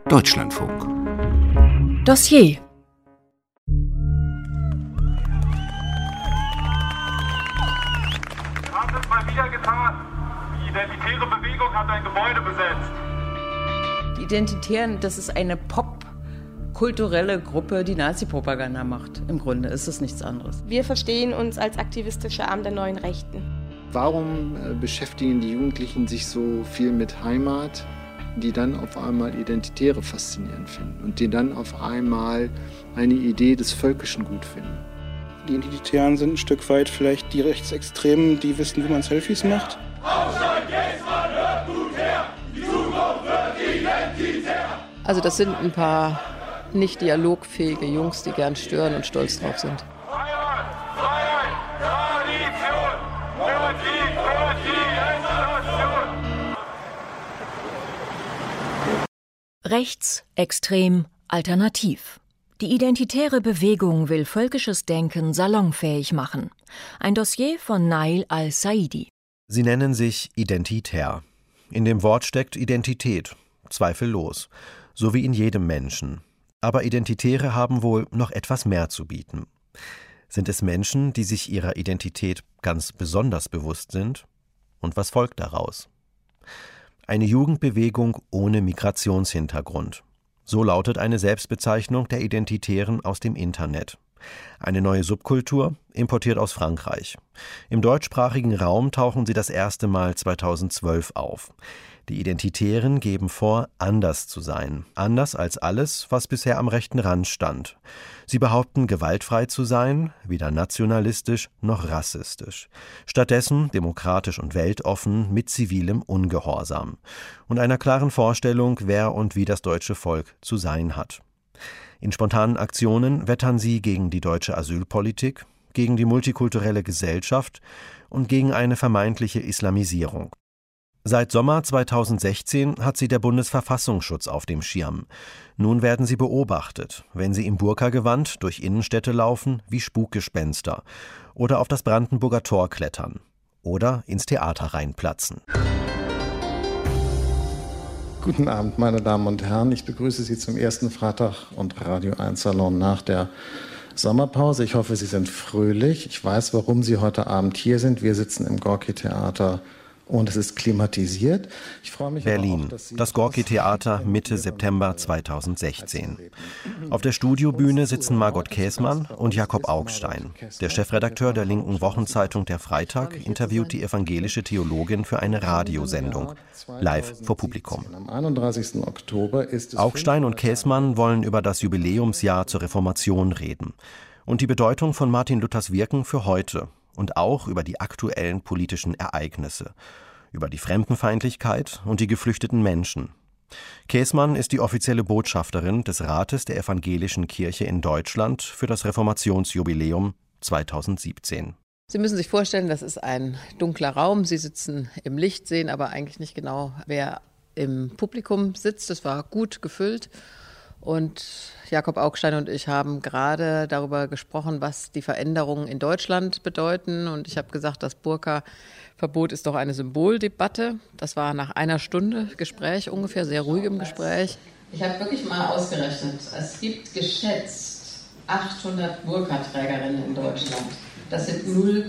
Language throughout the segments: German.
Deutschlandfunk. Dossier. Haben es mal wieder getan. Die identitäre Bewegung hat ein Gebäude besetzt. Die Identitären, das ist eine popkulturelle Gruppe, die Nazi-Propaganda macht. Im Grunde ist es nichts anderes. Wir verstehen uns als aktivistischer Arm der neuen Rechten. Warum beschäftigen die Jugendlichen sich so viel mit Heimat, die dann auf einmal Identitäre faszinierend finden und die dann auf einmal eine Idee des Völkischen gut finden? Die Identitären sind ein Stück weit vielleicht die Rechtsextremen, die wissen, wie man Selfies macht. Also das sind ein paar nicht dialogfähige Jungs, die gern stören und stolz drauf sind. Rechtsextrem alternativ. Die identitäre Bewegung will völkisches Denken salonfähig machen. Ein Dossier von Nail al-Saidi. Sie nennen sich identitär. In dem Wort steckt Identität, zweifellos, so wie in jedem Menschen. Aber Identitäre haben wohl noch etwas mehr zu bieten. Sind es Menschen, die sich ihrer Identität ganz besonders bewusst sind? Und was folgt daraus? Eine Jugendbewegung ohne Migrationshintergrund. So lautet eine Selbstbezeichnung der Identitären aus dem Internet. Eine neue Subkultur, importiert aus Frankreich. Im deutschsprachigen Raum tauchen sie das erste Mal 2012 auf. Die Identitären geben vor, anders zu sein. Anders als alles, was bisher am rechten Rand stand. Sie behaupten, gewaltfrei zu sein, weder nationalistisch noch rassistisch. Stattdessen demokratisch und weltoffen mit zivilem Ungehorsam. Und einer klaren Vorstellung, wer und wie das deutsche Volk zu sein hat. In spontanen Aktionen wettern sie gegen die deutsche Asylpolitik, gegen die multikulturelle Gesellschaft und gegen eine vermeintliche Islamisierung. Seit Sommer 2016 hat sie der Bundesverfassungsschutz auf dem Schirm. Nun werden sie beobachtet, wenn sie im Burka-Gewand durch Innenstädte laufen wie Spukgespenster oder auf das Brandenburger Tor klettern oder ins Theater reinplatzen. Guten Abend, meine Damen und Herren. Ich begrüße Sie zum ersten Freitag und Radio 1 Salon nach der Sommerpause. Ich hoffe, Sie sind fröhlich. Ich weiß, warum Sie heute Abend hier sind. Wir sitzen im Gorki-Theater und es ist klimatisiert. Ich freue mich Berlin, auch, das Gorki-Theater Mitte September 2016. Auf der Studiobühne sitzen Margot Käßmann und Jakob Augstein. Der Chefredakteur der linken Wochenzeitung Der Freitag interviewt die evangelische Theologin für eine Radiosendung, live vor Publikum. Am 31. Oktober ist es Augstein und Käßmann wollen über das Jubiläumsjahr zur Reformation reden und die Bedeutung von Martin Luthers Wirken für heute. Und auch über die aktuellen politischen Ereignisse, über die Fremdenfeindlichkeit und die geflüchteten Menschen. Käßmann ist die offizielle Botschafterin des Rates der Evangelischen Kirche in Deutschland für das Reformationsjubiläum 2017. Sie müssen sich vorstellen, das ist ein dunkler Raum. Sie sitzen im Licht, sehen aber eigentlich nicht genau, wer im Publikum sitzt. Es war gut gefüllt. Und Jakob Augstein und ich haben gerade darüber gesprochen, was die Veränderungen in Deutschland bedeuten. Und ich habe gesagt, das Burka-Verbot ist doch eine Symboldebatte. Das war nach einer Stunde Gespräch ungefähr, sehr ruhigem Gespräch. Ich habe wirklich mal ausgerechnet, es gibt geschätzt 800 Burka-Trägerinnen in Deutschland. Das sind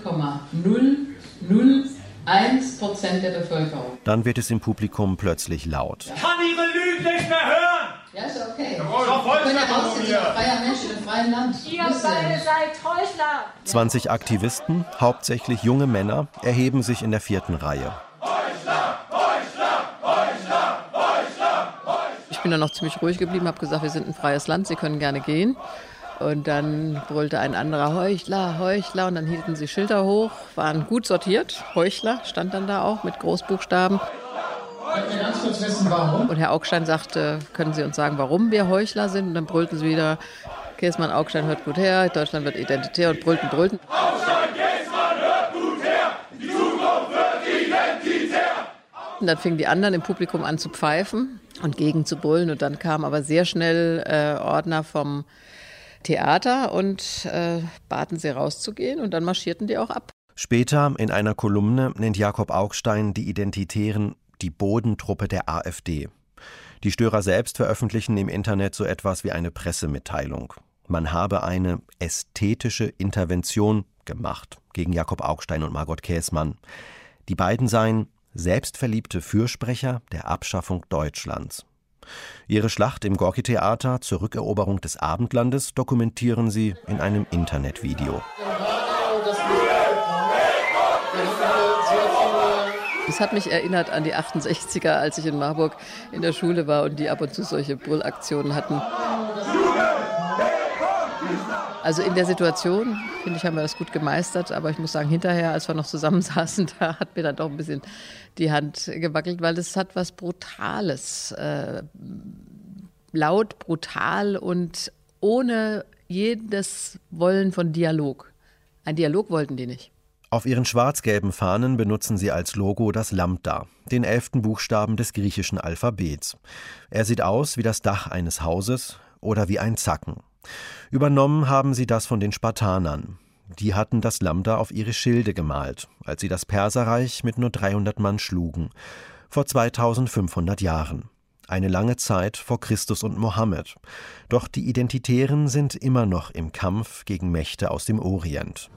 0,001% der Bevölkerung. Dann wird es im Publikum plötzlich laut. Ich kann Ihre Lügen nicht mehr hören! Ja, ist okay. Ich bin ja freier Mensch in einem freien Land. Ihr beide seid Heuchler! 20 Aktivisten, hauptsächlich junge Männer, erheben sich in der 4. Reihe. Ich bin dann noch ziemlich ruhig geblieben, habe gesagt, wir sind ein freies Land, Sie können gerne gehen. Und dann brüllte ein anderer Heuchler, Heuchler. Und dann hielten sie Schilder hoch, waren gut sortiert. Heuchler stand dann da auch mit Großbuchstaben. Ich ganz kurz wissen, warum. Und Herr Augstein sagte, können Sie uns sagen, warum wir Heuchler sind? Und dann brüllten sie wieder, Käßmann, Augstein, hört gut her, Deutschland wird identitär und brüllten. Augstein, Käßmann, hört gut her, die Zukunft wird identitär. Und dann fingen die anderen im Publikum an zu pfeifen und gegen zu brüllen. Und dann kamen aber sehr schnell Ordner vom Theater und baten sie rauszugehen. Und dann marschierten die auch ab. Später in einer Kolumne nennt Jakob Augstein die Identitären die Bodentruppe der AfD. Die Störer selbst veröffentlichen im Internet so etwas wie eine Pressemitteilung. Man habe eine ästhetische Intervention gemacht gegen Jakob Augstein und Margot Käßmann. Die beiden seien selbstverliebte Fürsprecher der Abschaffung Deutschlands. Ihre Schlacht im Gorki-Theater zur Rückeroberung des Abendlandes dokumentieren sie in einem Internetvideo. Das hat mich erinnert an die 68er, als ich in Marburg in der Schule war und die ab und zu solche Brüllaktionen hatten. Also in der Situation, finde ich, haben wir das gut gemeistert. Aber ich muss sagen, hinterher, als wir noch zusammensaßen, da hat mir dann doch ein bisschen die Hand gewackelt, weil das hat was Brutales. Laut, brutal und ohne jedes Wollen von Dialog. Ein Dialog wollten die nicht. Auf ihren schwarz-gelben Fahnen benutzen sie als Logo das Lambda, den 11. Buchstaben des griechischen Alphabets. Er sieht aus wie das Dach eines Hauses oder wie ein Zacken. Übernommen haben sie das von den Spartanern. Die hatten das Lambda auf ihre Schilde gemalt, als sie das Perserreich mit nur 300 Mann schlugen, vor 2500 Jahren. Eine lange Zeit vor Christus und Mohammed. Doch die Identitären sind immer noch im Kampf gegen Mächte aus dem Orient.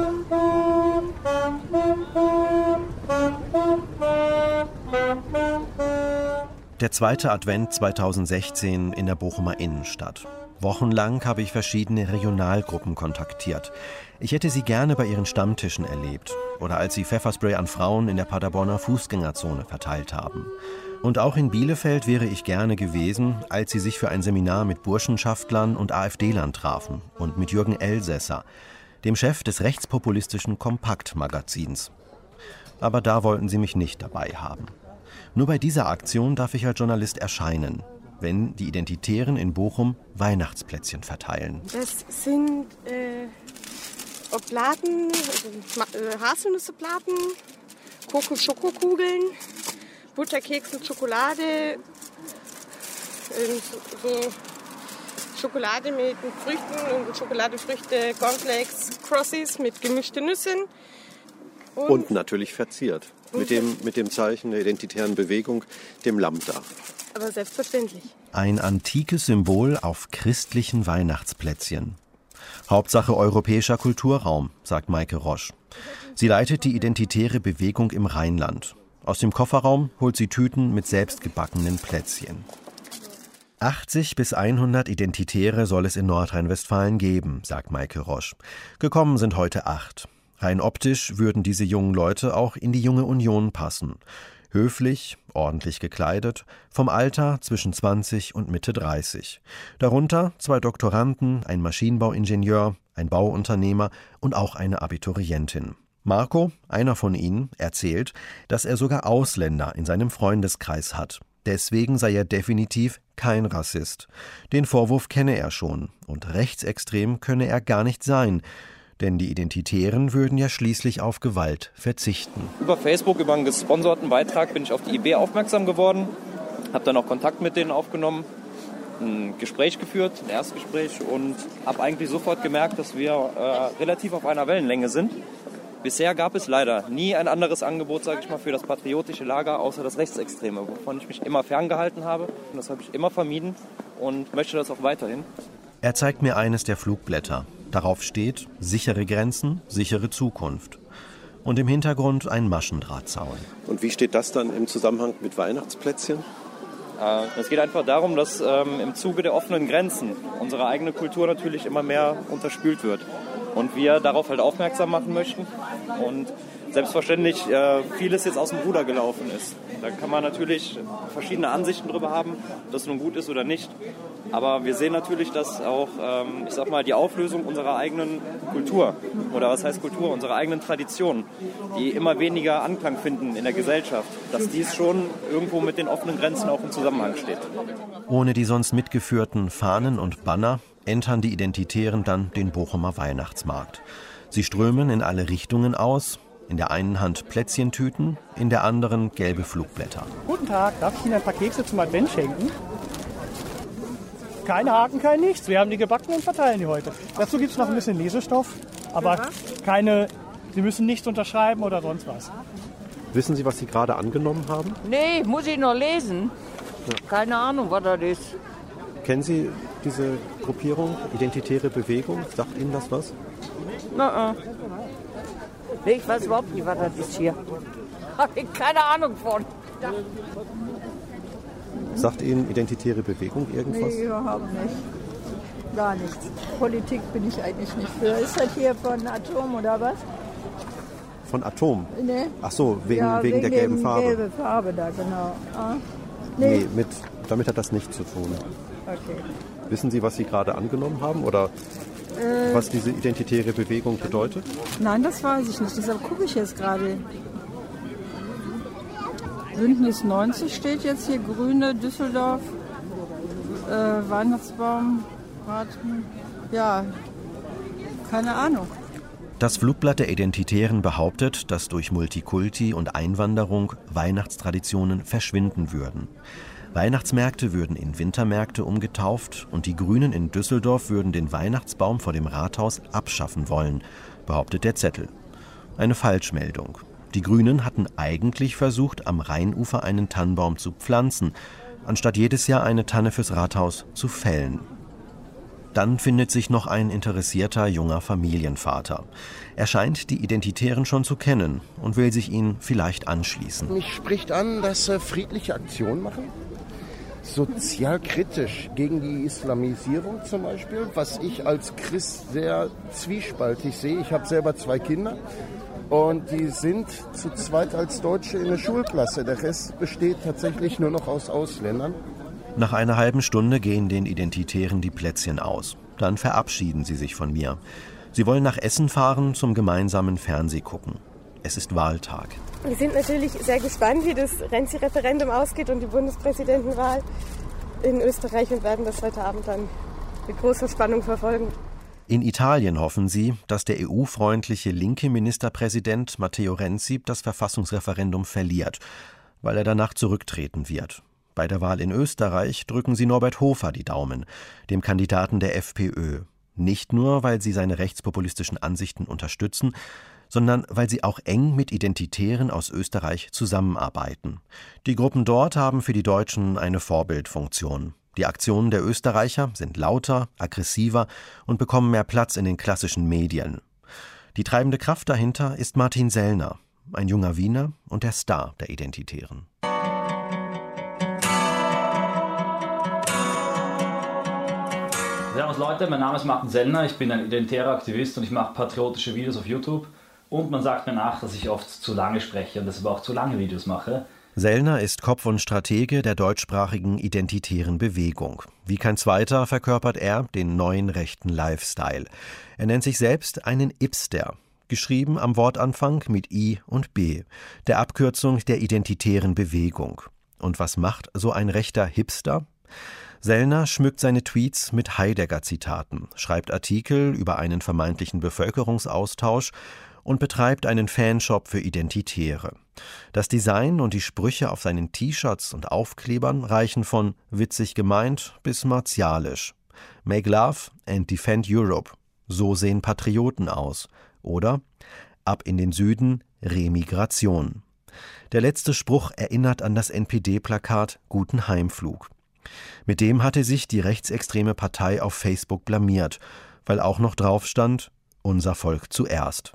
Der zweite Advent 2016 in der Bochumer Innenstadt. Wochenlang habe ich verschiedene Regionalgruppen kontaktiert. Ich hätte sie gerne bei ihren Stammtischen erlebt oder als sie Pfefferspray an Frauen in der Paderborner Fußgängerzone verteilt haben. Und auch in Bielefeld wäre ich gerne gewesen, als sie sich für ein Seminar mit Burschenschaftlern und AfD-Lern trafen und mit Jürgen Elsässer, dem Chef des rechtspopulistischen Kompakt-Magazins. Aber da wollten sie mich nicht dabei haben. Nur bei dieser Aktion darf ich als Journalist erscheinen, wenn die Identitären in Bochum Weihnachtsplätzchen verteilen. Das sind Platen, Haselnüsseplaten, Kokos-Schokokugeln, Butterkeks mit Schokolade, so Schokolade mit Früchten und Schokoladefrüchte, Cornflakes, Crossies mit gemischten Nüssen. Und natürlich verziert. Mit dem Zeichen der identitären Bewegung, dem Lambda. Aber selbstverständlich. Ein antikes Symbol auf christlichen Weihnachtsplätzchen. Hauptsache europäischer Kulturraum, sagt Maike Rosch. Sie leitet die identitäre Bewegung im Rheinland. Aus dem Kofferraum holt sie Tüten mit selbstgebackenen Plätzchen. 80 bis 100 Identitäre soll es in Nordrhein-Westfalen geben, sagt Maike Rosch. Gekommen sind heute 8. Rein optisch würden diese jungen Leute auch in die Junge Union passen. Höflich, ordentlich gekleidet, vom Alter zwischen 20 und Mitte 30. Darunter 2 Doktoranden, ein Maschinenbauingenieur, ein Bauunternehmer und auch eine Abiturientin. Marco, einer von ihnen, erzählt, dass er sogar Ausländer in seinem Freundeskreis hat. Deswegen sei er definitiv kein Rassist. Den Vorwurf kenne er schon und rechtsextrem könne er gar nicht sein. Denn die Identitären würden ja schließlich auf Gewalt verzichten. Über Facebook, über einen gesponserten Beitrag bin ich auf die IB aufmerksam geworden, habe dann auch Kontakt mit denen aufgenommen, ein Gespräch geführt, ein Erstgespräch und habe eigentlich sofort gemerkt, dass wir relativ auf einer Wellenlänge sind. Bisher gab es leider nie ein anderes Angebot, sage ich mal, für das patriotische Lager, außer das Rechtsextreme, wovon ich mich immer ferngehalten habe. Und das habe ich immer vermieden und möchte das auch weiterhin. Er zeigt mir eines der Flugblätter. Darauf steht: sichere Grenzen, sichere Zukunft. Und im Hintergrund ein Maschendrahtzaun. Und wie steht das dann im Zusammenhang mit Weihnachtsplätzchen? Es geht einfach darum, dass im Zuge der offenen Grenzen unsere eigene Kultur natürlich immer mehr unterspült wird. Und wir darauf halt aufmerksam machen möchten. Und selbstverständlich vieles jetzt aus dem Ruder gelaufen ist. Da kann man natürlich verschiedene Ansichten drüber haben, ob das nun gut ist oder nicht. Aber wir sehen natürlich, dass auch, ich sag mal, die Auflösung unserer eigenen Kultur, oder was heißt Kultur, unserer eigenen Traditionen, die immer weniger Anklang finden in der Gesellschaft, dass dies schon irgendwo mit den offenen Grenzen auch im Zusammenhang steht. Ohne die sonst mitgeführten Fahnen und Banner entern die Identitären dann den Bochumer Weihnachtsmarkt. Sie strömen in alle Richtungen aus. In der einen Hand Plätzchentüten, in der anderen gelbe Flugblätter. Guten Tag, darf ich Ihnen ein paar Kekse zum Advent schenken? Keine Haken, kein Nichts. Wir haben die gebacken und verteilen die heute. Dazu gibt es noch ein bisschen Lesestoff, aber keine, Sie müssen nichts unterschreiben oder sonst was. Wissen Sie, was Sie gerade angenommen haben? Nee, muss ich noch lesen. Keine Ahnung, was das ist. Kennen Sie diese Gruppierung, Identitäre Bewegung? Sagt Ihnen das was? Nee, ich weiß überhaupt nicht, was das ist hier. Habe ich keine Ahnung von. Sagt Ihnen Identitäre Bewegung irgendwas? Nee, überhaupt nicht. Gar nichts. Politik bin ich eigentlich nicht für. Ist das hier von Atom oder was? Von Atom? Nee. Ach so, wegen der gelben Farbe. Gelbe Farbe da, genau. Ah? Nee, damit hat das nichts zu tun. Okay. Sie, was Sie gerade angenommen haben oder was diese identitäre Bewegung bedeutet? Nein, das weiß ich nicht. Deshalb gucke ich jetzt gerade. Bündnis 90 steht jetzt hier, Grüne, Düsseldorf, Weihnachtsbaum, ja, keine Ahnung. Das Flugblatt der Identitären behauptet, dass durch Multikulti und Einwanderung Weihnachtstraditionen verschwinden würden. Weihnachtsmärkte würden in Wintermärkte umgetauft und die Grünen in Düsseldorf würden den Weihnachtsbaum vor dem Rathaus abschaffen wollen, behauptet der Zettel. Eine Falschmeldung. Die Grünen hatten eigentlich versucht, am Rheinufer einen Tannenbaum zu pflanzen, anstatt jedes Jahr eine Tanne fürs Rathaus zu fällen. Dann findet sich noch ein interessierter junger Familienvater. Er scheint die Identitären schon zu kennen und will sich ihnen vielleicht anschließen. Mich spricht an, dass sie friedliche Aktionen machen. Sozialkritisch gegen die Islamisierung zum Beispiel, was ich als Christ sehr zwiespaltig sehe. Ich habe selber 2 Kinder. Und die sind zu zweit als Deutsche in der Schulklasse. Der Rest besteht tatsächlich nur noch aus Ausländern. Nach einer halben Stunde gehen den Identitären die Plätzchen aus. Dann verabschieden sie sich von mir. Sie wollen nach Essen fahren zum gemeinsamen Fernsehgucken. Es ist Wahltag. Wir sind natürlich sehr gespannt, wie das Renzi-Referendum ausgeht und die Bundespräsidentenwahl in Österreich und werden das heute Abend dann mit großer Spannung verfolgen. In Italien hoffen sie, dass der EU-freundliche linke Ministerpräsident Matteo Renzi das Verfassungsreferendum verliert, weil er danach zurücktreten wird. Bei der Wahl in Österreich drücken sie Norbert Hofer die Daumen, dem Kandidaten der FPÖ. Nicht nur, weil sie seine rechtspopulistischen Ansichten unterstützen, sondern weil sie auch eng mit Identitären aus Österreich zusammenarbeiten. Die Gruppen dort haben für die Deutschen eine Vorbildfunktion. Die Aktionen der Österreicher sind lauter, aggressiver und bekommen mehr Platz in den klassischen Medien. Die treibende Kraft dahinter ist Martin Sellner, ein junger Wiener und der Star der Identitären. Servus Leute, mein Name ist Martin Sellner, ich bin ein identitärer Aktivist und ich mache patriotische Videos auf YouTube. Und man sagt mir nach, dass ich oft zu lange spreche und deshalb auch zu lange Videos mache. Sellner ist Kopf und Stratege der deutschsprachigen identitären Bewegung. Wie kein zweiter verkörpert er den neuen rechten Lifestyle. Er nennt sich selbst einen Ipster, geschrieben am Wortanfang mit I und B, der Abkürzung der identitären Bewegung. Und was macht so ein rechter Hipster? Sellner schmückt seine Tweets mit Heidegger-Zitaten, schreibt Artikel über einen vermeintlichen Bevölkerungsaustausch und betreibt einen Fanshop für Identitäre. Das Design und die Sprüche auf seinen T-Shirts und Aufklebern reichen von witzig gemeint bis martialisch. Make love and defend Europe. So sehen Patrioten aus. Oder ab in den Süden, Remigration. Der letzte Spruch erinnert an das NPD-Plakat Guten Heimflug. Mit dem hatte sich die rechtsextreme Partei auf Facebook blamiert, weil auch noch drauf stand, unser Volk zuerst.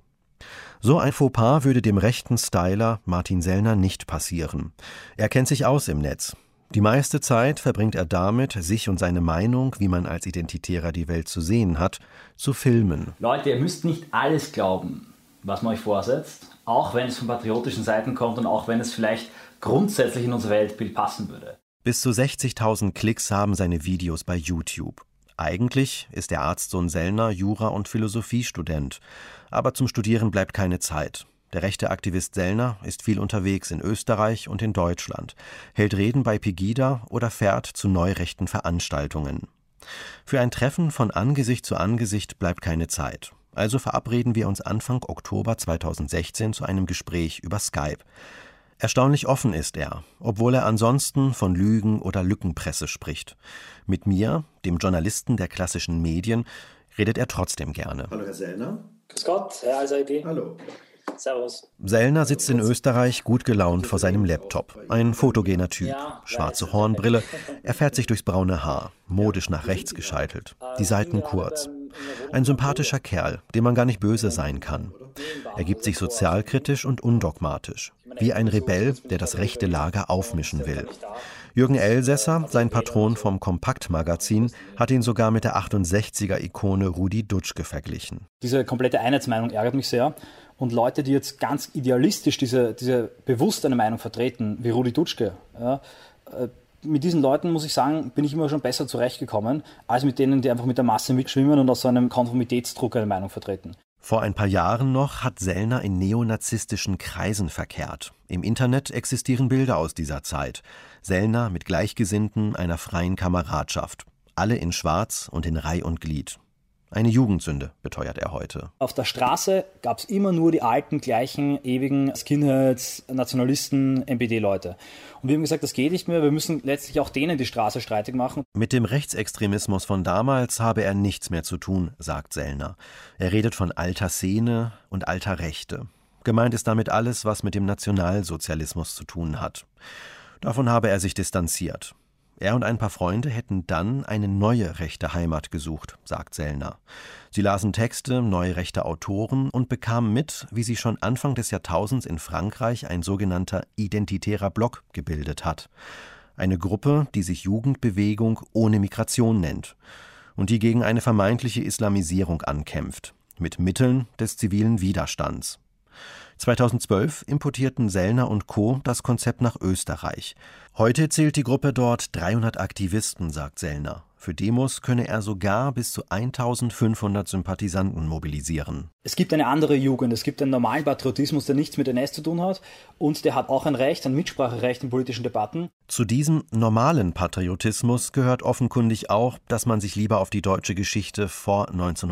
So ein Fauxpas würde dem rechten Styler Martin Sellner nicht passieren. Er kennt sich aus im Netz. Die meiste Zeit verbringt er damit, sich und seine Meinung, wie man als Identitärer die Welt zu sehen hat, zu filmen. Leute, ihr müsst nicht alles glauben, was man euch vorsetzt, auch wenn es von patriotischen Seiten kommt und auch wenn es vielleicht grundsätzlich in unser Weltbild passen würde. Bis zu 60.000 Klicks haben seine Videos bei YouTube. Eigentlich ist der Arztsohn Sellner Jura- und Philosophiestudent. Aber zum Studieren bleibt keine Zeit. Der rechte Aktivist Sellner ist viel unterwegs in Österreich und in Deutschland, hält Reden bei Pegida oder fährt zu neurechten Veranstaltungen. Für ein Treffen von Angesicht zu Angesicht bleibt keine Zeit. Also verabreden wir uns Anfang Oktober 2016 zu einem Gespräch über Skype. Erstaunlich offen ist er, obwohl er ansonsten von Lügen oder Lückenpresse spricht. Mit mir, dem Journalisten der klassischen Medien, redet er trotzdem gerne. Hallo Herr Sellner. Grüß Gott, Herr Al-Saidi. Hallo. Servus. Sellner sitzt in Österreich gut gelaunt vor seinem Laptop. Ein fotogener Typ, schwarze Hornbrille, er fährt sich durchs braune Haar, modisch nach rechts gescheitelt, die Seiten kurz. Ein sympathischer Kerl, dem man gar nicht böse sein kann. Er gibt sich sozialkritisch und undogmatisch, wie ein Rebell, der das rechte Lager aufmischen will. Jürgen Elsässer, sein Patron vom Kompakt-Magazin, hat ihn sogar mit der 68er-Ikone Rudi Dutschke verglichen. Diese komplette Einheitsmeinung ärgert mich sehr. Und Leute, die jetzt ganz idealistisch diese bewusst eine Meinung vertreten, wie Rudi Dutschke, mit diesen Leuten, muss ich sagen, bin ich immer schon besser zurechtgekommen, als mit denen, die einfach mit der Masse mitschwimmen und aus so einem Konformitätsdruck eine Meinung vertreten. Vor ein paar Jahren noch hat Sellner in neonazistischen Kreisen verkehrt. Im Internet existieren Bilder aus dieser Zeit. Sellner mit Gleichgesinnten einer freien Kameradschaft. Alle in Schwarz und in Reih und Glied. Eine Jugendsünde, beteuert er heute. Auf der Straße gab es immer nur die alten, gleichen, ewigen Skinheads, Nationalisten, NPD-Leute. Und wir haben gesagt, das geht nicht mehr, wir müssen letztlich auch denen die Straße streitig machen. Mit dem Rechtsextremismus von damals habe er nichts mehr zu tun, sagt Sellner. Er redet von alter Szene und alter Rechte. Gemeint ist damit alles, was mit dem Nationalsozialismus zu tun hat. Davon habe er sich distanziert. Er und ein paar Freunde hätten dann eine neue rechte Heimat gesucht, sagt Sellner. Sie lasen Texte, neue rechte Autoren und bekamen mit, wie sich schon Anfang des Jahrtausends in Frankreich ein sogenannter identitärer Block gebildet hat. Eine Gruppe, die sich Jugendbewegung ohne Migration nennt und die gegen eine vermeintliche Islamisierung ankämpft, mit Mitteln des zivilen Widerstands. 2012 importierten Sellner und Co. das Konzept nach Österreich. Heute zählt die Gruppe dort 300 Aktivisten, sagt Sellner. Für Demos könne er sogar bis zu 1500 Sympathisanten mobilisieren. Es gibt eine andere Jugend, es gibt einen normalen Patriotismus, der nichts mit NS zu tun hat und der hat auch ein Recht, ein Mitspracherecht in politischen Debatten. Zu diesem normalen Patriotismus gehört offenkundig auch, dass man sich lieber auf die deutsche Geschichte vor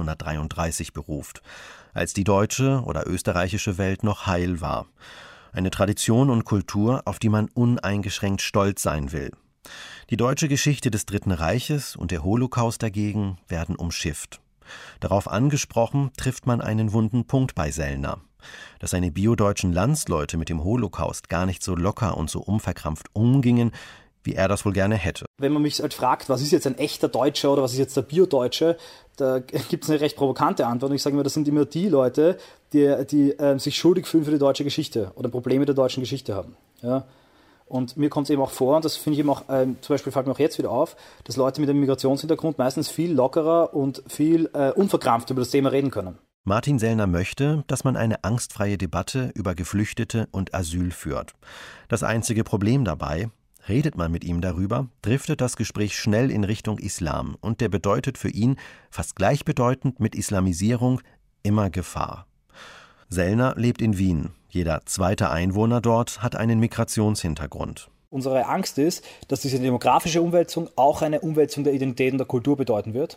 1933 beruft, als die deutsche oder österreichische Welt noch heil war. Eine Tradition und Kultur, auf die man uneingeschränkt stolz sein will. Die deutsche Geschichte des Dritten Reiches und der Holocaust dagegen werden umschifft. Darauf angesprochen trifft man einen wunden Punkt bei Sellner. Dass seine biodeutschen Landsleute mit dem Holocaust gar nicht so locker und so unverkrampft umgingen, wie er das wohl gerne hätte. Wenn man mich halt fragt, was ist jetzt ein echter Deutscher oder was ist jetzt der Biodeutsche, da gibt es eine recht provokante Antwort. Und ich sage immer, das sind immer die Leute, die sich schuldig fühlen für die deutsche Geschichte oder Probleme mit der deutschen Geschichte haben. Ja? Und mir kommt es eben auch vor, und das finde ich eben auch, zum Beispiel fällt mir auch jetzt wieder auf, dass Leute mit einem Migrationshintergrund meistens viel lockerer und viel unverkrampft über das Thema reden können. Martin Sellner möchte, dass man eine angstfreie Debatte über Geflüchtete und Asyl führt. Das einzige Problem dabei: redet man mit ihm darüber, driftet das Gespräch schnell in Richtung Islam und der bedeutet für ihn, fast gleichbedeutend mit Islamisierung, immer Gefahr. Sellner lebt in Wien. Jeder zweite Einwohner dort hat einen Migrationshintergrund. Unsere Angst ist, dass diese demografische Umwälzung auch eine Umwälzung der Identität und der Kultur bedeuten wird.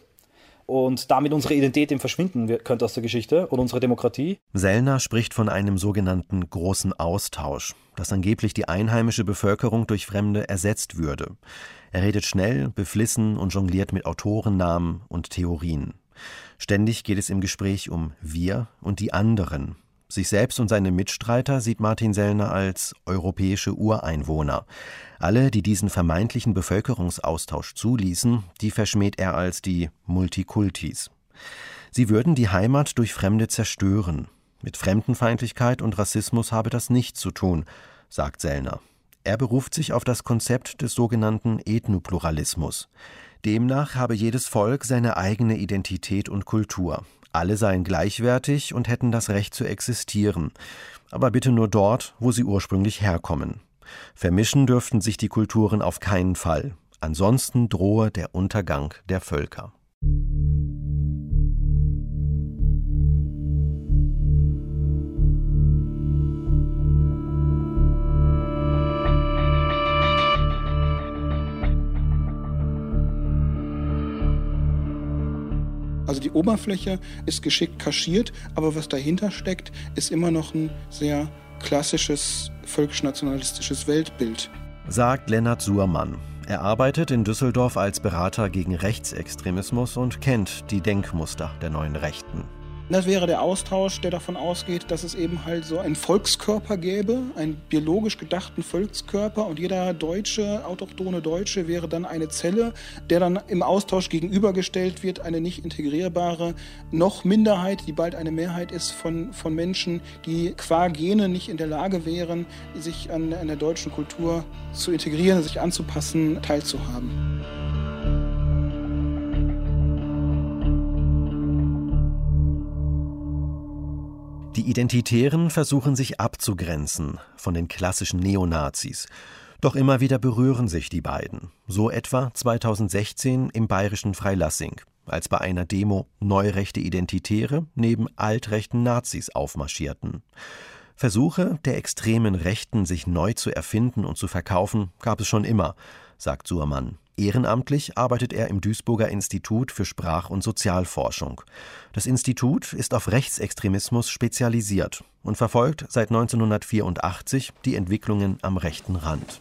Und damit unsere Identität eben verschwinden könnte aus der Geschichte oder unsere Demokratie. Sellner spricht von einem sogenannten großen Austausch, dass angeblich die einheimische Bevölkerung durch Fremde ersetzt würde. Er redet schnell, beflissen und jongliert mit Autorennamen und Theorien. Ständig geht es im Gespräch um wir und die anderen. Sich selbst und seine Mitstreiter sieht Martin Sellner als europäische Ureinwohner. Alle, die diesen vermeintlichen Bevölkerungsaustausch zuließen, die verschmäht er als die Multikultis. Sie würden die Heimat durch Fremde zerstören. Mit Fremdenfeindlichkeit und Rassismus habe das nichts zu tun, sagt Sellner. Er beruft sich auf das Konzept des sogenannten Ethnopluralismus. Demnach habe jedes Volk seine eigene Identität und Kultur. Alle seien gleichwertig und hätten das Recht zu existieren. Aber bitte nur dort, wo sie ursprünglich herkommen. Vermischen dürften sich die Kulturen auf keinen Fall. Ansonsten drohe der Untergang der Völker. Also die Oberfläche ist geschickt kaschiert, aber was dahinter steckt, ist immer noch ein sehr klassisches völkisch-nationalistisches Weltbild. Sagt Lennart Suhrmann. Er arbeitet in Düsseldorf als Berater gegen Rechtsextremismus und kennt die Denkmuster der neuen Rechten. Das wäre der Austausch, der davon ausgeht, dass es eben halt so einen Volkskörper gäbe, einen biologisch gedachten Volkskörper, und jeder Deutsche, autochthone Deutsche, wäre dann eine Zelle, der dann im Austausch gegenübergestellt wird, eine nicht integrierbare noch Minderheit, die bald eine Mehrheit ist von Menschen, die qua Gene nicht in der Lage wären, sich an der deutschen Kultur zu integrieren, sich anzupassen, teilzuhaben. Die Identitären versuchen sich abzugrenzen von den klassischen Neonazis. Doch immer wieder berühren sich die beiden. So etwa 2016 im bayerischen Freilassing, als bei einer Demo neurechte Identitäre neben altrechten Nazis aufmarschierten. Versuche der extremen Rechten, sich neu zu erfinden und zu verkaufen, gab es schon immer, sagt Surmann. Ehrenamtlich arbeitet er im Duisburger Institut für Sprach- und Sozialforschung. Das Institut ist auf Rechtsextremismus spezialisiert und verfolgt seit 1984 die Entwicklungen am rechten Rand.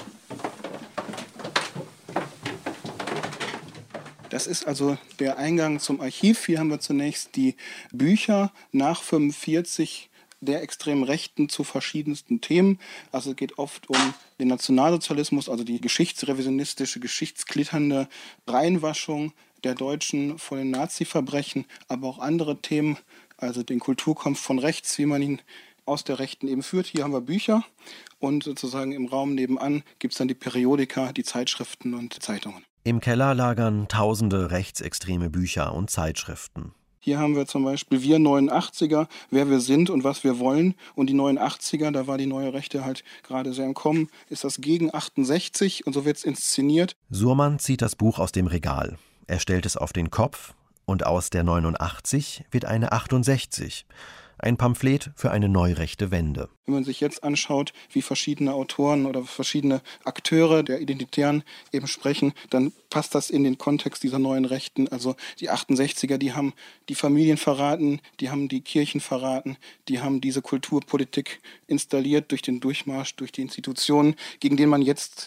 Das ist also der Eingang zum Archiv. Hier haben wir zunächst die Bücher nach 1945 der extremen Rechten zu verschiedensten Themen. Also es geht oft um den Nationalsozialismus, also die geschichtsrevisionistische, geschichtsklitternde Reinwaschung der Deutschen vor den Nazi-Verbrechen, aber auch andere Themen, also den Kulturkampf von rechts, wie man ihn aus der Rechten eben führt. Hier haben wir Bücher und sozusagen im Raum nebenan gibt es dann die Periodika, die Zeitschriften und Zeitungen. Im Keller lagern tausende rechtsextreme Bücher und Zeitschriften. Hier haben wir zum Beispiel Wir 89er, wer wir sind und was wir wollen. Und die 89er, da war die neue Rechte halt gerade sehr im Kommen, ist das gegen 68 und so wird es inszeniert. Surmann zieht das Buch aus dem Regal. Er stellt es auf den Kopf und aus der 89 wird eine 68. Ein Pamphlet für eine neurechte Wende. Wenn man sich jetzt anschaut, wie verschiedene Autoren oder verschiedene Akteure der Identitären eben sprechen, dann passt das in den Kontext dieser neuen Rechten. Also die 68er, die haben die Familien verraten, die haben die Kirchen verraten, die haben diese Kulturpolitik installiert durch den Durchmarsch, durch die Institutionen, gegen den man jetzt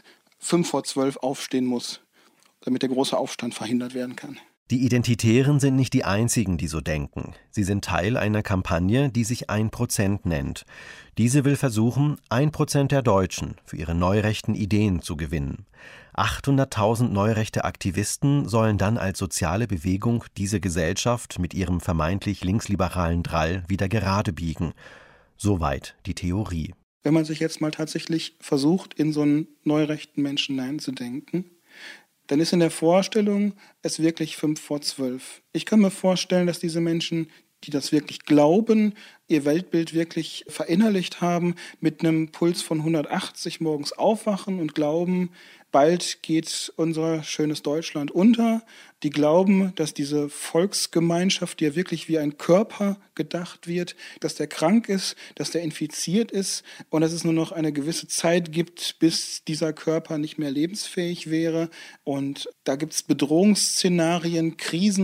11:55 aufstehen muss, damit der große Aufstand verhindert werden kann. Die Identitären sind nicht die einzigen, die so denken. Sie sind Teil einer Kampagne, die sich 1% nennt. Diese will versuchen, 1% der Deutschen für ihre neurechten Ideen zu gewinnen. 800.000 neurechte Aktivisten sollen dann als soziale Bewegung diese Gesellschaft mit ihrem vermeintlich linksliberalen Drall wieder gerade biegen. Soweit die Theorie. Wenn man sich jetzt mal tatsächlich versucht, in so einen neurechten Menschen hineinzudenken, dann ist in der Vorstellung es wirklich 11:55. Ich kann mir vorstellen, dass diese Menschen, die das wirklich glauben, ihr Weltbild wirklich verinnerlicht haben, mit einem Puls von 180 morgens aufwachen und glauben, bald geht unser schönes Deutschland unter. Die glauben, dass diese Volksgemeinschaft, die ja wirklich wie ein Körper gedacht wird, dass der krank ist, dass der infiziert ist und dass es nur noch eine gewisse Zeit gibt, bis dieser Körper nicht mehr lebensfähig wäre. Und da gibt es Bedrohungsszenarien,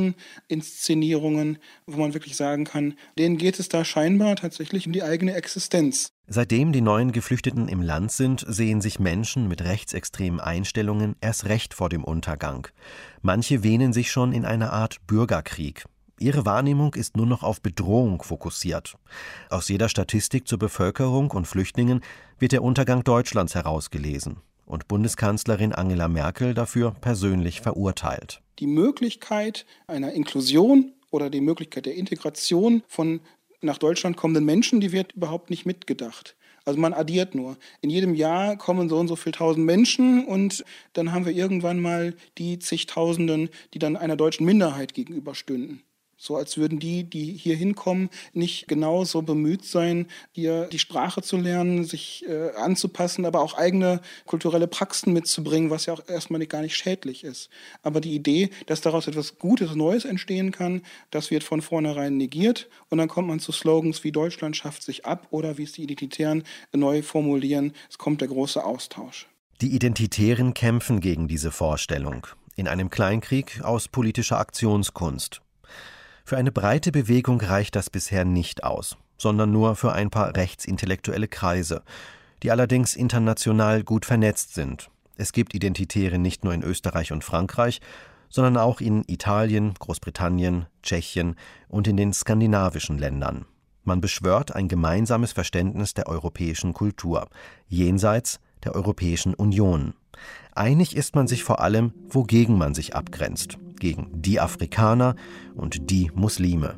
Kriseninszenierungen, wo man wirklich sagen kann, denen geht es da scheinbar tatsächlich um die eigene Existenz. Seitdem die neuen Geflüchteten im Land sind, sehen sich Menschen mit rechtsextremen Einstellungen erst recht vor dem Untergang. Manche wähnen sich schon in einer Art Bürgerkrieg. Ihre Wahrnehmung ist nur noch auf Bedrohung fokussiert. Aus jeder Statistik zur Bevölkerung und Flüchtlingen wird der Untergang Deutschlands herausgelesen und Bundeskanzlerin Angela Merkel dafür persönlich verurteilt. Die Möglichkeit einer Inklusion oder die Möglichkeit der Integration von nach Deutschland kommenden Menschen, die wird überhaupt nicht mitgedacht. Also man addiert nur. In jedem Jahr kommen so und so viel tausend Menschen und dann haben wir irgendwann mal die zigtausenden, die dann einer deutschen Minderheit gegenüberstünden. So als würden die hier hinkommen, nicht genauso bemüht sein, hier die Sprache zu lernen, sich anzupassen, aber auch eigene kulturelle Praxen mitzubringen, was ja auch erstmal gar nicht schädlich ist. Aber die Idee, dass daraus etwas Gutes, Neues entstehen kann, das wird von vornherein negiert. Und dann kommt man zu Slogans wie Deutschland schafft sich ab oder wie es die Identitären neu formulieren, es kommt der große Austausch. Die Identitären kämpfen gegen diese Vorstellung in einem Kleinkrieg aus politischer Aktionskunst. Für eine breite Bewegung reicht das bisher nicht aus, sondern nur für ein paar rechtsintellektuelle Kreise, die allerdings international gut vernetzt sind. Es gibt Identitäre nicht nur in Österreich und Frankreich, sondern auch in Italien, Großbritannien, Tschechien und in den skandinavischen Ländern. Man beschwört ein gemeinsames Verständnis der europäischen Kultur, jenseits der Europäischen Union. Einig ist man sich vor allem, wogegen man sich abgrenzt. Gegen die Afrikaner und die Muslime.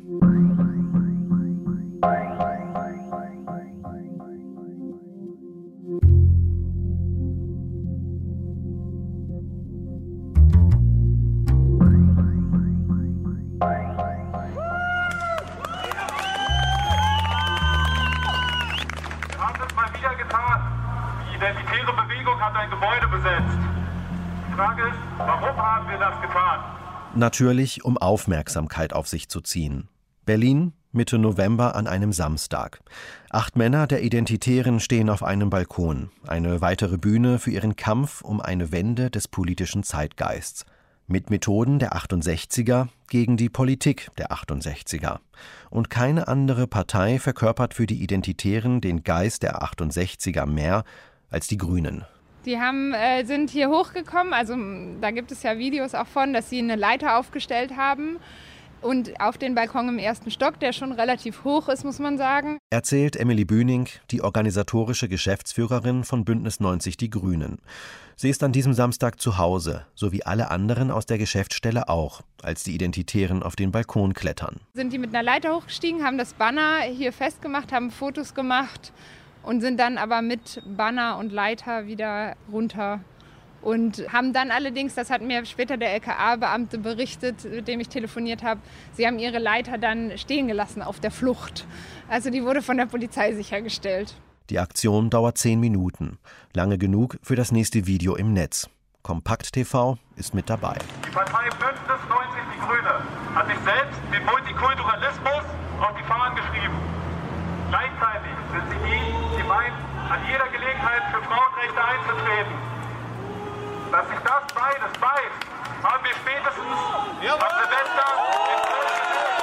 Die identitäre Bewegung hat ein Gebäude besetzt. Die Frage ist, warum haben wir das getan? Natürlich, um Aufmerksamkeit auf sich zu ziehen. Berlin, Mitte November an einem Samstag. 8 Männer der Identitären stehen auf einem Balkon. Eine weitere Bühne für ihren Kampf um eine Wende des politischen Zeitgeists. Mit Methoden der 68er gegen die Politik der 68er. Und keine andere Partei verkörpert für die Identitären den Geist der 68er mehr als die Grünen. Die sind hier hochgekommen, also da gibt es ja Videos auch von, dass sie eine Leiter aufgestellt haben und auf den Balkon im 1. Stock, der schon relativ hoch ist, muss man sagen. Erzählt Emily Bühning, die organisatorische Geschäftsführerin von Bündnis 90 Die Grünen. Sie ist an diesem Samstag zu Hause, so wie alle anderen aus der Geschäftsstelle auch, als die Identitären auf den Balkon klettern. Sind die mit einer Leiter hochgestiegen, haben das Banner hier festgemacht, haben Fotos gemacht und sind dann aber mit Banner und Leiter wieder runter. Und haben dann allerdings, das hat mir später der LKA-Beamte berichtet, mit dem ich telefoniert habe, sie haben ihre Leiter dann stehen gelassen auf der Flucht. Also die wurde von der Polizei sichergestellt. Die Aktion dauert 10 Minuten. Lange genug für das nächste Video im Netz. Kompakt TV ist mit dabei. Die Partei Bündnis 90 Die Grüne hat sich selbst den Multikulturalismus auf die Fahnen geschrieben. Gleichzeitig sind sie die meinen, an jeder Gelegenheit für Frauenrechte einzutreten. Dass sich das beides beißt, haben wir spätestens am Silvester in Köln gesehen.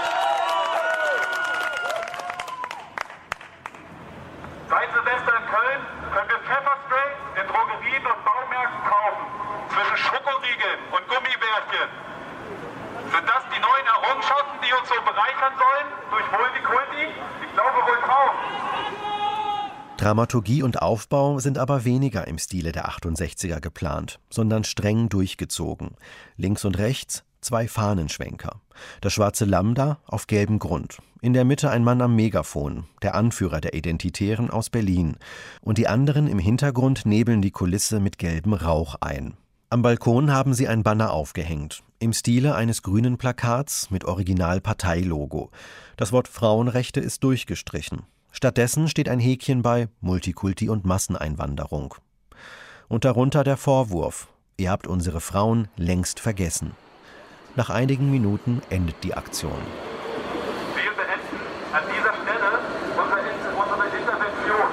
Seit Silvester in Köln können wir Pfefferspray in Drogerien und Baumärkten kaufen. Zwischen Schokoriegeln und Gummibärchen. Sind das die neuen Errungenschaften, die uns so bereichern sollen? Durch Multikulti? Ich glaube wohl kaum. Dramaturgie und Aufbau sind aber weniger im Stile der 68er geplant, sondern streng durchgezogen. Links und rechts 2 Fahnenschwenker. Das schwarze Lambda auf gelbem Grund. In der Mitte ein Mann am Megafon, der Anführer der Identitären aus Berlin. Und die anderen im Hintergrund nebeln die Kulisse mit gelbem Rauch ein. Am Balkon haben sie ein Banner aufgehängt, im Stile eines grünen Plakats mit Original-Parteilogo. Das Wort Frauenrechte ist durchgestrichen. Stattdessen steht ein Häkchen bei Multikulti und Masseneinwanderung. Und darunter der Vorwurf: Ihr habt unsere Frauen längst vergessen. Nach einigen Minuten endet die Aktion. Wir beenden an dieser Stelle unsere Intervention.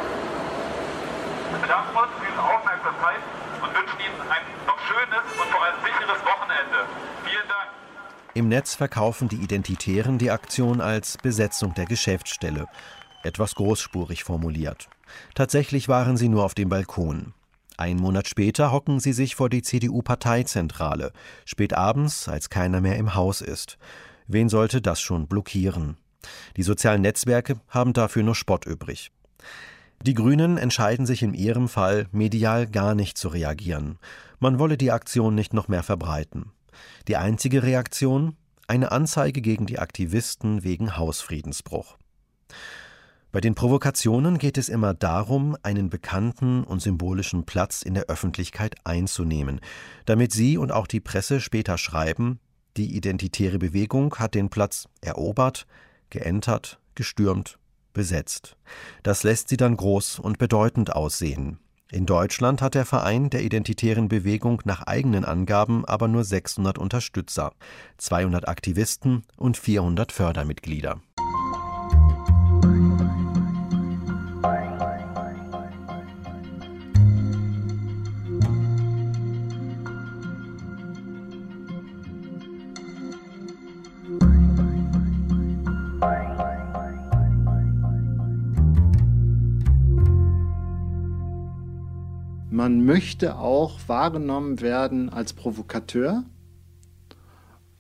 Wir bedanken uns für Ihre Aufmerksamkeit und wünschen Ihnen ein noch schönes und vor allem sicheres Wochenende. Vielen Dank. Im Netz verkaufen die Identitären die Aktion als Besetzung der Geschäftsstelle. Etwas großspurig formuliert. Tatsächlich waren sie nur auf dem Balkon. 1 Monat später hocken sie sich vor die CDU-Parteizentrale, spät abends, als keiner mehr im Haus ist. Wen sollte das schon blockieren? Die sozialen Netzwerke haben dafür nur Spott übrig. Die Grünen entscheiden sich in ihrem Fall, medial gar nicht zu reagieren. Man wolle die Aktion nicht noch mehr verbreiten. Die einzige Reaktion? Eine Anzeige gegen die Aktivisten wegen Hausfriedensbruch. Bei den Provokationen geht es immer darum, einen bekannten und symbolischen Platz in der Öffentlichkeit einzunehmen, damit Sie und auch die Presse später schreiben, die identitäre Bewegung hat den Platz erobert, geentert, gestürmt, besetzt. Das lässt sie dann groß und bedeutend aussehen. In Deutschland hat der Verein der identitären Bewegung nach eigenen Angaben aber nur 600 Unterstützer, 200 Aktivisten und 400 Fördermitglieder. Man möchte auch wahrgenommen werden als Provokateur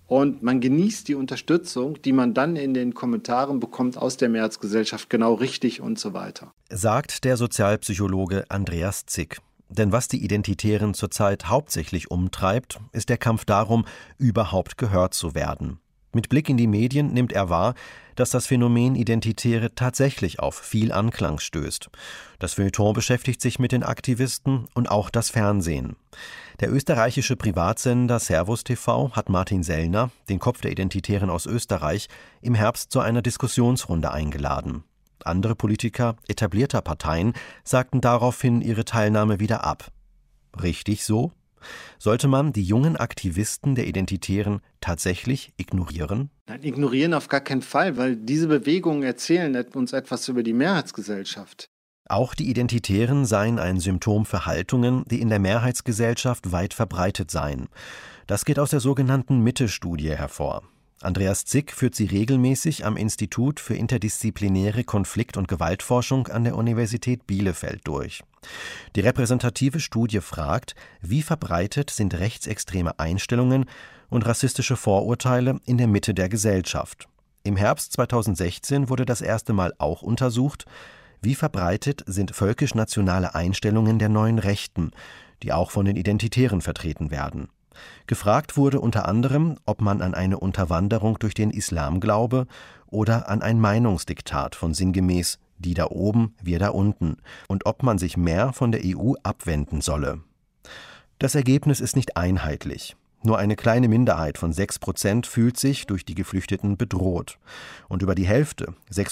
Und man genießt die Unterstützung, die man dann in den Kommentaren bekommt aus der Mehrheitsgesellschaft, genau richtig und so weiter. Sagt der Sozialpsychologe Andreas Zick. Denn was die Identitären zurzeit hauptsächlich umtreibt, ist der Kampf darum, überhaupt gehört zu werden. Mit Blick in die Medien nimmt er wahr, dass das Phänomen Identitäre tatsächlich auf viel Anklang stößt. Das Feuilleton beschäftigt sich mit den Aktivisten und auch das Fernsehen. Der österreichische Privatsender Servus TV hat Martin Sellner, den Kopf der Identitären aus Österreich, im Herbst zu einer Diskussionsrunde eingeladen. Andere Politiker etablierter Parteien sagten daraufhin ihre Teilnahme wieder ab. Richtig so? Sollte man die jungen Aktivisten der Identitären tatsächlich ignorieren? Nein, ignorieren auf gar keinen Fall, weil diese Bewegungen erzählen uns etwas über die Mehrheitsgesellschaft. Auch die Identitären seien ein Symptom für Haltungen, die in der Mehrheitsgesellschaft weit verbreitet seien. Das geht aus der sogenannten Mitte-Studie hervor. Andreas Zick führt sie regelmäßig am Institut für interdisziplinäre Konflikt- und Gewaltforschung an der Universität Bielefeld durch. Die repräsentative Studie fragt, wie verbreitet sind rechtsextreme Einstellungen und rassistische Vorurteile in der Mitte der Gesellschaft. Im Herbst 2016 wurde das erste Mal auch untersucht, wie verbreitet sind völkisch-nationale Einstellungen der neuen Rechten, die auch von den Identitären vertreten werden. Gefragt wurde unter anderem, ob man an eine Unterwanderung durch den Islam glaube oder an ein Meinungsdiktat von sinngemäß die da oben, wir da unten und ob man sich mehr von der EU abwenden solle. Das Ergebnis ist nicht einheitlich. Nur eine kleine Minderheit von 6% fühlt sich durch die Geflüchteten bedroht. Und über die Hälfte,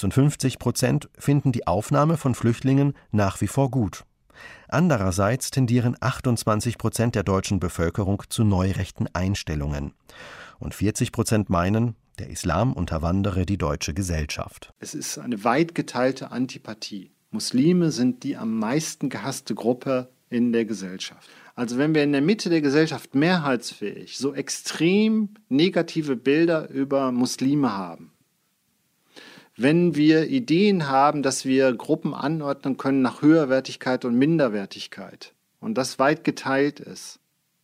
56%, finden die Aufnahme von Flüchtlingen nach wie vor gut. Andererseits tendieren 28% der deutschen Bevölkerung zu neurechten Einstellungen. Und 40% meinen, der Islam unterwandere die deutsche Gesellschaft. Es ist eine weit geteilte Antipathie. Muslime sind die am meisten gehasste Gruppe in der Gesellschaft. Also wenn wir in der Mitte der Gesellschaft mehrheitsfähig so extrem negative Bilder über Muslime haben, wenn wir Ideen haben, dass wir Gruppen anordnen können nach Höherwertigkeit und Minderwertigkeit und das weit geteilt ist,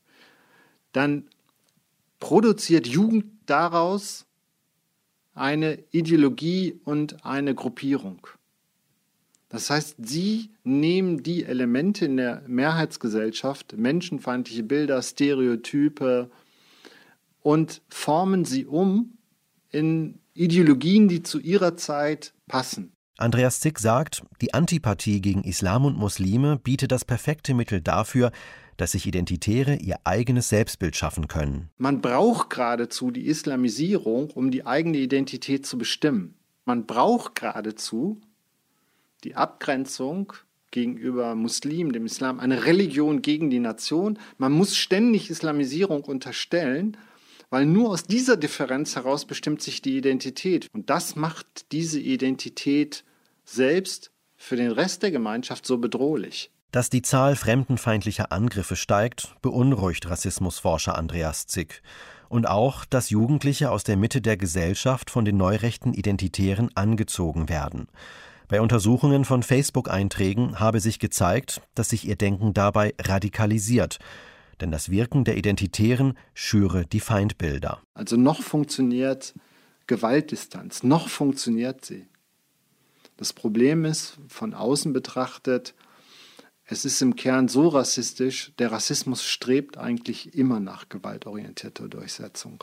dann produziert Jugend daraus eine Ideologie und eine Gruppierung. Das heißt, sie nehmen die Elemente in der Mehrheitsgesellschaft, menschenfeindliche Bilder, Stereotype, und formen sie um in Ideologien, die zu ihrer Zeit passen. Andreas Zick sagt, die Antipathie gegen Islam und Muslime biete das perfekte Mittel dafür, dass sich Identitäre ihr eigenes Selbstbild schaffen können. Man braucht geradezu die Islamisierung, um die eigene Identität zu bestimmen. Man braucht geradezu die Abgrenzung gegenüber Muslimen, dem Islam, eine Religion gegen die Nation. Man muss ständig Islamisierung unterstellen, weil nur aus dieser Differenz heraus bestimmt sich die Identität. Und das macht diese Identität selbst für den Rest der Gemeinschaft so bedrohlich. Dass die Zahl fremdenfeindlicher Angriffe steigt, beunruhigt Rassismusforscher Andreas Zick. Und auch, dass Jugendliche aus der Mitte der Gesellschaft von den neurechten Identitären angezogen werden. Bei Untersuchungen von Facebook-Einträgen habe sich gezeigt, dass sich ihr Denken dabei radikalisiert. Denn das Wirken der Identitären schüre die Feindbilder. Also noch funktioniert Gewaltdistanz, noch funktioniert sie. Das Problem ist, von außen betrachtet, es ist im Kern so rassistisch, der Rassismus strebt eigentlich immer nach gewaltorientierter Durchsetzung.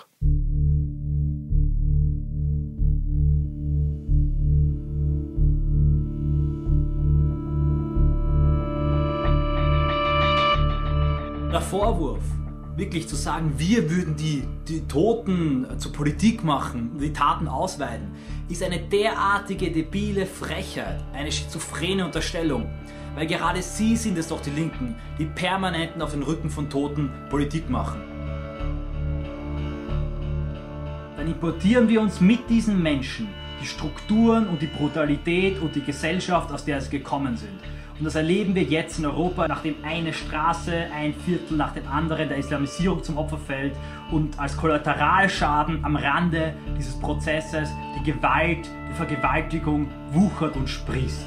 Der Vorwurf, wirklich zu sagen, wir würden die Toten zur Politik machen, die Taten ausweiten, ist eine derartige debile Frechheit, eine schizophrene Unterstellung. Weil gerade sie sind es doch, die Linken, die permanent auf den Rücken von Toten Politik machen. Dann importieren wir uns mit diesen Menschen die Strukturen und die Brutalität und die Gesellschaft, aus der sie gekommen sind. Und das erleben wir jetzt in Europa, nachdem eine Straße, ein Viertel nach dem anderen der Islamisierung zum Opfer fällt und als Kollateralschaden am Rande dieses Prozesses die Gewalt, die Vergewaltigung wuchert und sprießt.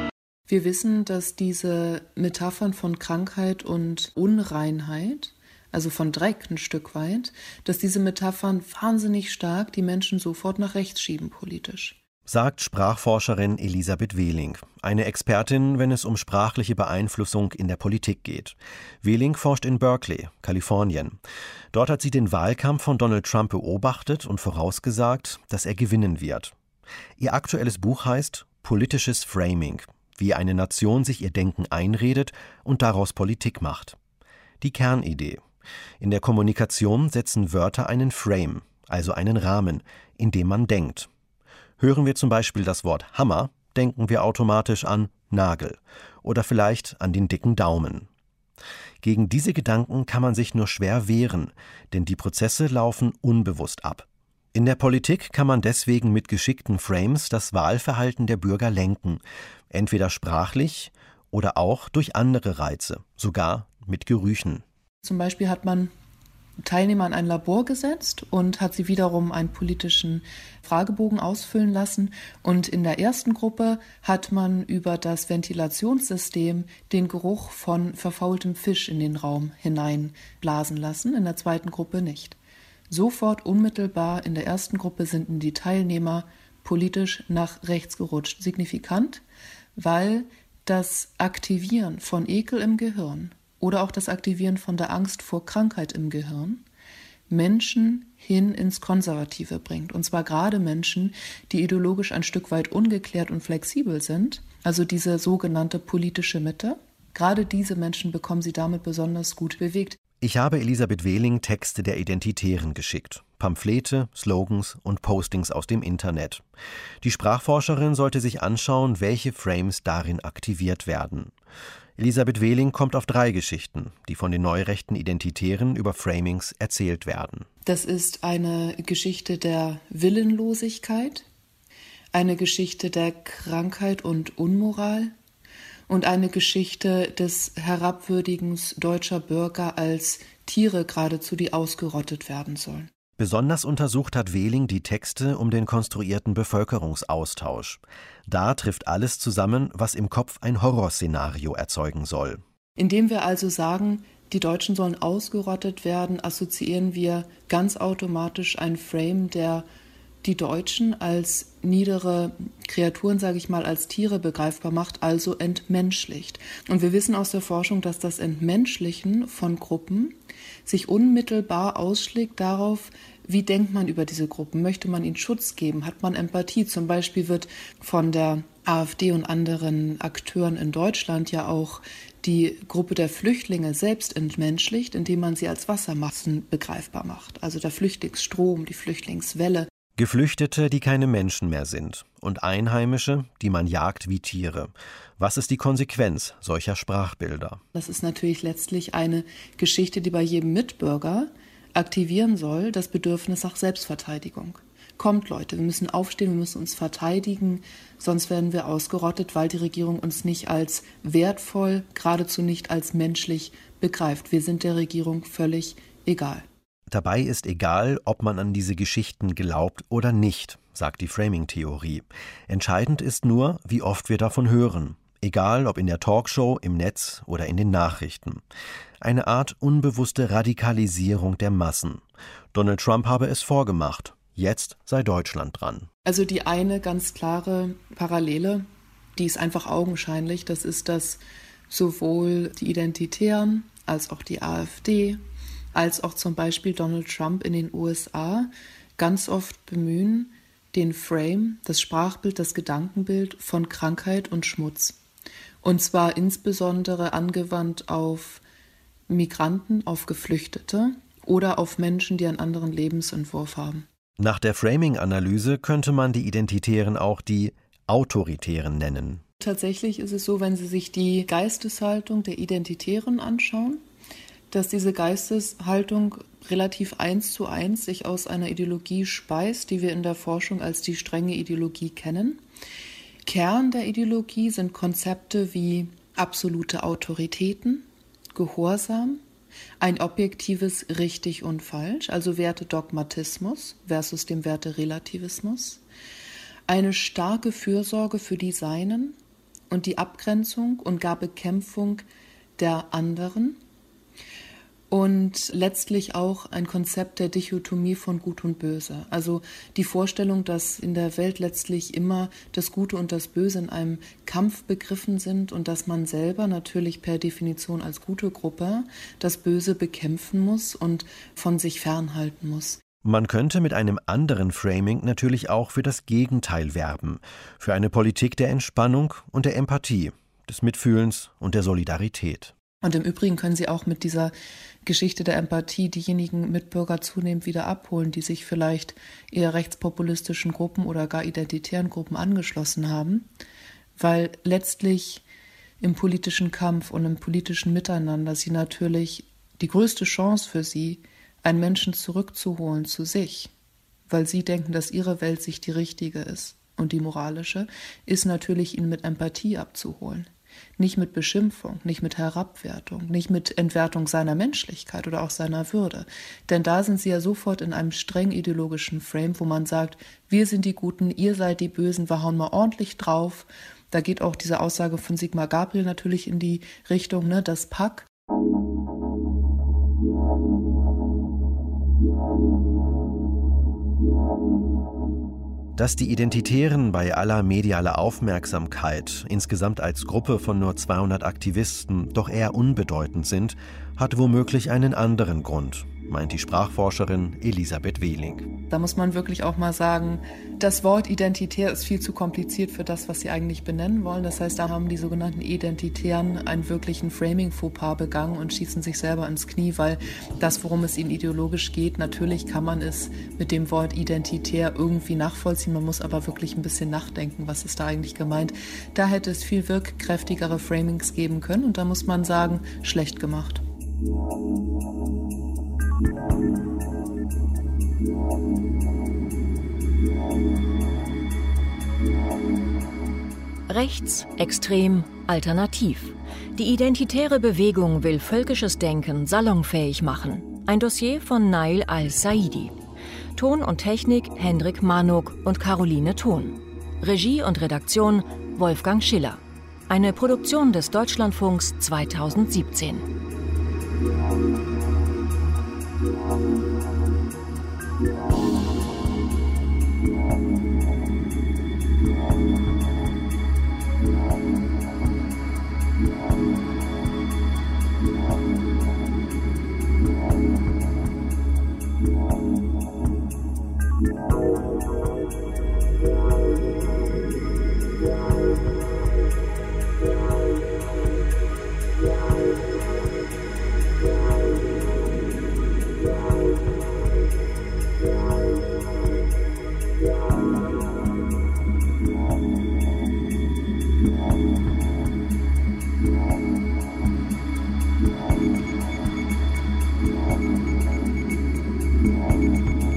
Wir wissen, dass diese Metaphern von Krankheit und Unreinheit, also von Dreck ein Stück weit, dass diese Metaphern wahnsinnig stark die Menschen sofort nach rechts schieben politisch. Sagt Sprachforscherin Elisabeth Wehling, eine Expertin, wenn es um sprachliche Beeinflussung in der Politik geht. Wehling forscht in Berkeley, Kalifornien. Dort hat sie den Wahlkampf von Donald Trump beobachtet und vorausgesagt, dass er gewinnen wird. Ihr aktuelles Buch heißt »Politisches Framing«, wie eine Nation sich ihr Denken einredet und daraus Politik macht. Die Kernidee: In der Kommunikation setzen Wörter einen Frame, also einen Rahmen, in dem man denkt. Hören wir zum Beispiel das Wort Hammer, denken wir automatisch an Nagel oder vielleicht an den dicken Daumen. Gegen diese Gedanken kann man sich nur schwer wehren, denn die Prozesse laufen unbewusst ab. In der Politik kann man deswegen mit geschickten Frames das Wahlverhalten der Bürger lenken, entweder sprachlich oder auch durch andere Reize, sogar mit Gerüchen. Zum Beispiel hat man Teilnehmer in ein Labor gesetzt und hat sie wiederum einen politischen Fragebogen ausfüllen lassen. Und in der ersten Gruppe hat man über das Ventilationssystem den Geruch von verfaultem Fisch in den Raum hineinblasen lassen, in der zweiten Gruppe nicht. Sofort unmittelbar in der ersten Gruppe sind die Teilnehmer politisch nach rechts gerutscht. Signifikant, weil das Aktivieren von Ekel im Gehirn oder auch das Aktivieren von der Angst vor Krankheit im Gehirn Menschen hin ins Konservative bringt. Und zwar gerade Menschen, die ideologisch ein Stück weit ungeklärt und flexibel sind, also diese sogenannte politische Mitte. Gerade diese Menschen bekommen sie damit besonders gut bewegt. Ich habe Elisabeth Wehling Texte der Identitären geschickt, Pamphlete, Slogans und Postings aus dem Internet. Die Sprachforscherin sollte sich anschauen, welche Frames darin aktiviert werden. Elisabeth Wehling kommt auf 3 Geschichten, die von den neurechten Identitären über Framings erzählt werden. Das ist eine Geschichte der Willenlosigkeit, eine Geschichte der Krankheit und Unmoral und eine Geschichte des Herabwürdigens deutscher Bürger als Tiere geradezu, die ausgerottet werden sollen. Besonders untersucht hat Wehling die Texte um den konstruierten Bevölkerungsaustausch. Da trifft alles zusammen, was im Kopf ein Horrorszenario erzeugen soll. Indem wir also sagen, die Deutschen sollen ausgerottet werden, assoziieren wir ganz automatisch ein Frame, der die Deutschen als niedere Kreaturen, sage ich mal, als Tiere begreifbar macht, also entmenschlicht. Und wir wissen aus der Forschung, dass das Entmenschlichen von Gruppen sich unmittelbar ausschlägt darauf, wie denkt man über diese Gruppen? Möchte man ihnen Schutz geben? Hat man Empathie? Zum Beispiel wird von der AfD und anderen Akteuren in Deutschland ja auch die Gruppe der Flüchtlinge selbst entmenschlicht, indem man sie als Wassermassen begreifbar macht. Also der Flüchtlingsstrom, die Flüchtlingswelle. Geflüchtete, die keine Menschen mehr sind, und Einheimische, die man jagt wie Tiere. Was ist die Konsequenz solcher Sprachbilder? Das ist natürlich letztlich eine Geschichte, die bei jedem Mitbürger aktivieren soll, das Bedürfnis nach Selbstverteidigung. Kommt, Leute, wir müssen aufstehen, wir müssen uns verteidigen, sonst werden wir ausgerottet, weil die Regierung uns nicht als wertvoll, geradezu nicht als menschlich begreift. Wir sind der Regierung völlig egal. Dabei ist egal, ob man an diese Geschichten glaubt oder nicht, sagt die Framing-Theorie. Entscheidend ist nur, wie oft wir davon hören. Egal, ob in der Talkshow, im Netz oder in den Nachrichten. Eine Art unbewusste Radikalisierung der Massen. Donald Trump habe es vorgemacht. Jetzt sei Deutschland dran. Also die eine ganz klare Parallele, die ist einfach augenscheinlich, das ist, dass sowohl die Identitären als auch die AfD als auch zum Beispiel Donald Trump in den USA ganz oft bemühen, den Frame, das Sprachbild, das Gedankenbild von Krankheit und Schmutz. Und zwar insbesondere angewandt auf Migranten, auf Geflüchtete oder auf Menschen, die einen anderen Lebensentwurf haben. Nach der Framing-Analyse könnte man die Identitären auch die Autoritären nennen. Tatsächlich ist es so, wenn Sie sich die Geisteshaltung der Identitären anschauen, dass diese Geisteshaltung relativ 1:1 sich aus einer Ideologie speist, die wir in der Forschung als die strenge Ideologie kennen. Kern der Ideologie sind Konzepte wie absolute Autoritäten, Gehorsam, ein objektives Richtig und Falsch, also Wertedogmatismus versus dem Werterelativismus, eine starke Fürsorge für die Seinen und die Abgrenzung und gar Bekämpfung der anderen und letztlich auch ein Konzept der Dichotomie von Gut und Böse. Also die Vorstellung, dass in der Welt letztlich immer das Gute und das Böse in einem Kampf begriffen sind und dass man selber natürlich per Definition als gute Gruppe das Böse bekämpfen muss und von sich fernhalten muss. Man könnte mit einem anderen Framing natürlich auch für das Gegenteil werben, für eine Politik der Entspannung und der Empathie, des Mitfühlens und der Solidarität. Und im Übrigen können Sie auch mit dieser Geschichte der Empathie diejenigen Mitbürger zunehmend wieder abholen, die sich vielleicht eher rechtspopulistischen Gruppen oder gar identitären Gruppen angeschlossen haben, weil letztlich im politischen Kampf und im politischen Miteinander sie natürlich die größte Chance für sie, einen Menschen zurückzuholen zu sich, weil sie denken, dass ihre Welt sich die richtige ist und die moralische, ist natürlich ihn mit Empathie abzuholen. Nicht mit Beschimpfung, nicht mit Herabwertung, nicht mit Entwertung seiner Menschlichkeit oder auch seiner Würde. Denn da sind sie ja sofort in einem streng ideologischen Frame, wo man sagt, wir sind die Guten, ihr seid die Bösen, wir hauen mal ordentlich drauf. Da geht auch diese Aussage von Sigmar Gabriel natürlich in die Richtung, ne, das Pack. Dass die Identitären bei aller medialer Aufmerksamkeit insgesamt als Gruppe von nur 200 Aktivisten doch eher unbedeutend sind, hat womöglich einen anderen Grund, meint die Sprachforscherin Elisabeth Wehling. Da muss man wirklich auch mal sagen, das Wort identitär ist viel zu kompliziert für das, was sie eigentlich benennen wollen. Das heißt, da haben die sogenannten Identitären einen wirklichen Framing-Fauxpas begangen und schießen sich selber ins Knie, weil das, worum es ihnen ideologisch geht, natürlich kann man es mit dem Wort identitär irgendwie nachvollziehen. Man muss aber wirklich ein bisschen nachdenken, was ist da eigentlich gemeint. Da hätte es viel wirkkräftigere Framings geben können und da muss man sagen, schlecht gemacht. Rechts, extrem, alternativ. Die identitäre Bewegung will völkisches Denken salonfähig machen. Ein Dossier von Nail Al-Saidi. Ton und Technik Hendrik Manuk und Caroline Thon. Regie und Redaktion Wolfgang Schiller. Eine Produktion des Deutschlandfunks 2017. Ja.